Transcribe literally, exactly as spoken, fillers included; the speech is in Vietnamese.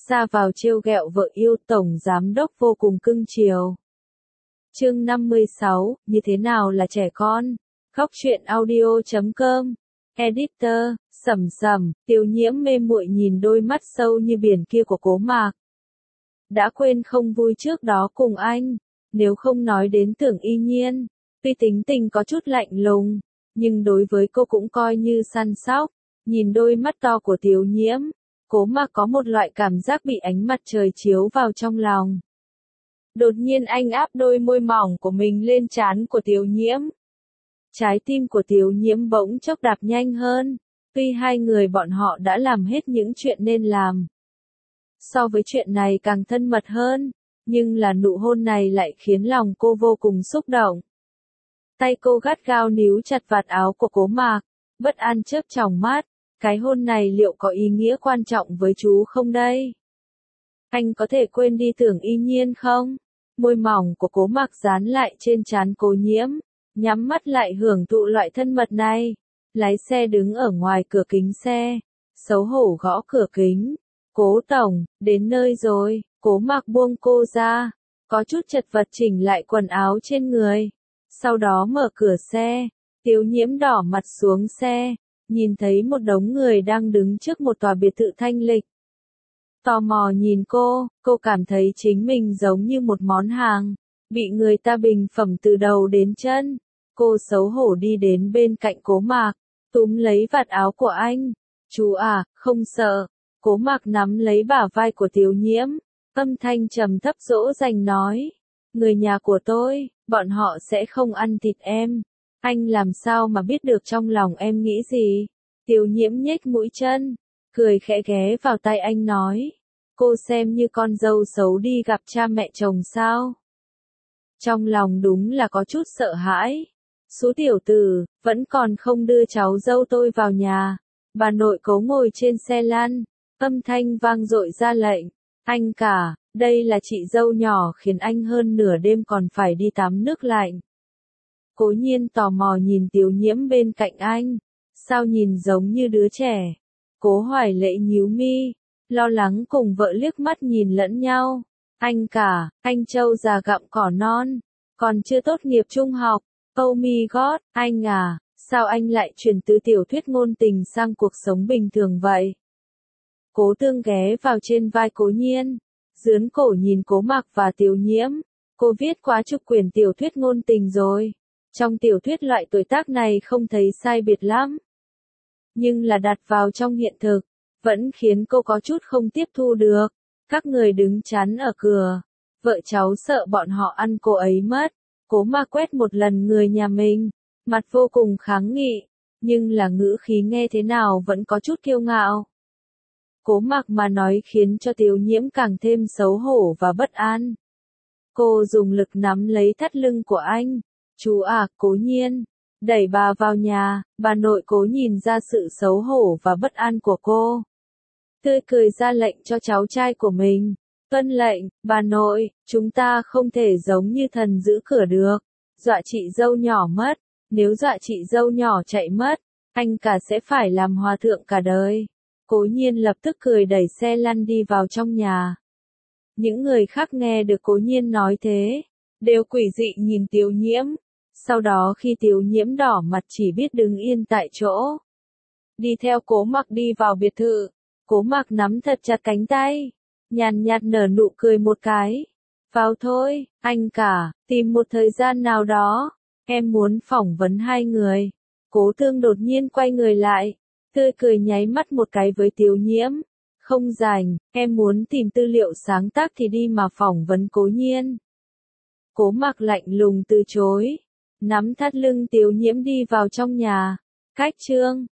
ra vào trêu ghẹo vợ yêu, tổng giám đốc vô cùng cưng chiều. Chương năm mươi sáu, như thế nào là trẻ con? Góc truyện audio chấm com. Editor, Sầm Sầm, Tiêu Nhiễm mê muội nhìn đôi mắt sâu như biển kia của Cố Mạc. Đã quên không vui trước đó cùng anh, nếu không nói đến Tưởng Y Nhiên, tuy tính tình có chút lạnh lùng, nhưng đối với cô cũng coi như săn sóc. Nhìn đôi mắt to của Tiêu Nhiễm, Cố Mạc có một loại cảm giác bị ánh mặt trời chiếu vào trong lòng. Đột nhiên anh áp đôi môi mỏng của mình lên trán của Tiêu Nhiễm. Trái tim của Tiêu Nhiễm bỗng chốc đạp nhanh hơn, tuy hai người bọn họ đã làm hết những chuyện nên làm. So với chuyện này càng thân mật hơn, nhưng là nụ hôn này lại khiến lòng cô vô cùng xúc động. Tay cô gắt gao níu chặt vạt áo của Cố Mạc, bất an chớp tròng mắt, cái hôn này liệu có ý nghĩa quan trọng với chú không đây? Anh có thể quên đi Tưởng Y Nhiên không? Môi mỏng của Cố Mạc dán lại trên trán Cố Nhiễm, nhắm mắt lại hưởng thụ loại thân mật này. Lái xe đứng ở ngoài cửa kính xe, xấu hổ gõ cửa kính. Cố tổng, đến nơi rồi. Cố Mạc buông cô ra, có chút chật vật chỉnh lại quần áo trên người. Sau đó mở cửa xe, Tiêu Nhiễm đỏ mặt xuống xe, nhìn thấy một đống người đang đứng trước một tòa biệt thự thanh lịch. Tò mò nhìn cô, cô cảm thấy chính mình giống như một món hàng, bị người ta bình phẩm từ đầu đến chân. Cô xấu hổ đi đến bên cạnh Cố Mạc, túm lấy vạt áo của anh. Chú à, không sợ. Cố Mạc nắm lấy bả vai của Tiêu Nhiễm, âm thanh trầm thấp dỗ dành nói. Người nhà của tôi, bọn họ sẽ không ăn thịt em. Anh làm sao mà biết được trong lòng em nghĩ gì? Tiêu Nhiễm nhếch mũi chân, cười khẽ ghé vào tai anh nói. Cô xem như con dâu xấu đi gặp cha mẹ chồng sao? Trong lòng đúng là có chút sợ hãi. Số tiểu tử, vẫn còn không đưa cháu dâu tôi vào nhà. Bà nội Cố ngồi trên xe lăn, âm thanh vang dội ra lệnh. Anh cả, đây là chị dâu nhỏ khiến anh hơn nửa đêm còn phải đi tắm nước lạnh. Cố Nhiên tò mò nhìn Tiêu Nhiễm bên cạnh anh. Sao nhìn giống như đứa trẻ? Cố Hoài Lệ nhíu mi, lo lắng cùng vợ liếc mắt nhìn lẫn nhau. Anh cả, anh trâu già gặm cỏ non, còn chưa tốt nghiệp trung học. Oh my god, anh à, sao anh lại chuyển từ tiểu thuyết ngôn tình sang cuộc sống bình thường vậy? Cố Tương ghé vào trên vai Cố Nhiên, dướn cổ nhìn Cố Mạc và Tiêu Nhiễm. Cô viết quá chục quyển tiểu thuyết ngôn tình rồi. Trong tiểu thuyết loại tuổi tác này không thấy sai biệt lắm. Nhưng là đặt vào trong hiện thực, vẫn khiến cô có chút không tiếp thu được. Các người đứng chắn ở cửa, vợ cháu sợ bọn họ ăn cô ấy mất. Cố Mạc quét một lần người nhà mình, mặt vô cùng kháng nghị, nhưng là ngữ khí nghe thế nào vẫn có chút kiêu ngạo. Cố Mạc mà nói khiến cho Tiêu Nhiễm càng thêm xấu hổ và bất an. Cô dùng lực nắm lấy thắt lưng của anh. Chú à, Cố Nhiên, đẩy bà vào nhà. Bà nội Cố nhìn ra sự xấu hổ và bất an của cô, tươi cười ra lệnh cho cháu trai của mình. Tuân lệnh, bà nội, chúng ta không thể giống như thần giữ cửa được, dọa chị dâu nhỏ mất. Nếu dọa chị dâu nhỏ chạy mất, anh cả sẽ phải làm hòa thượng cả đời. Cố Nhiên lập tức cười đẩy xe lăn đi vào trong nhà. Những người khác nghe được Cố Nhiên nói thế, đều quỷ dị nhìn Tiêu Nhiễm. Sau đó khi Tiêu Nhiễm đỏ mặt chỉ biết đứng yên tại chỗ. Đi theo Cố Mạc đi vào biệt thự, Cố Mạc nắm thật chặt cánh tay, nhàn nhạt nở nụ cười một cái. Vào thôi, anh cả, tìm một thời gian nào đó, em muốn phỏng vấn hai người. Cố Tương đột nhiên quay người lại, tươi cười nháy mắt một cái với Tiêu Nhiễm. Không rảnh, em muốn tìm tư liệu sáng tác thì đi mà phỏng vấn Cố Nhiên. Cố Mạc lạnh lùng từ chối, nắm thắt lưng Tiêu Nhiễm đi vào trong nhà. Cách chương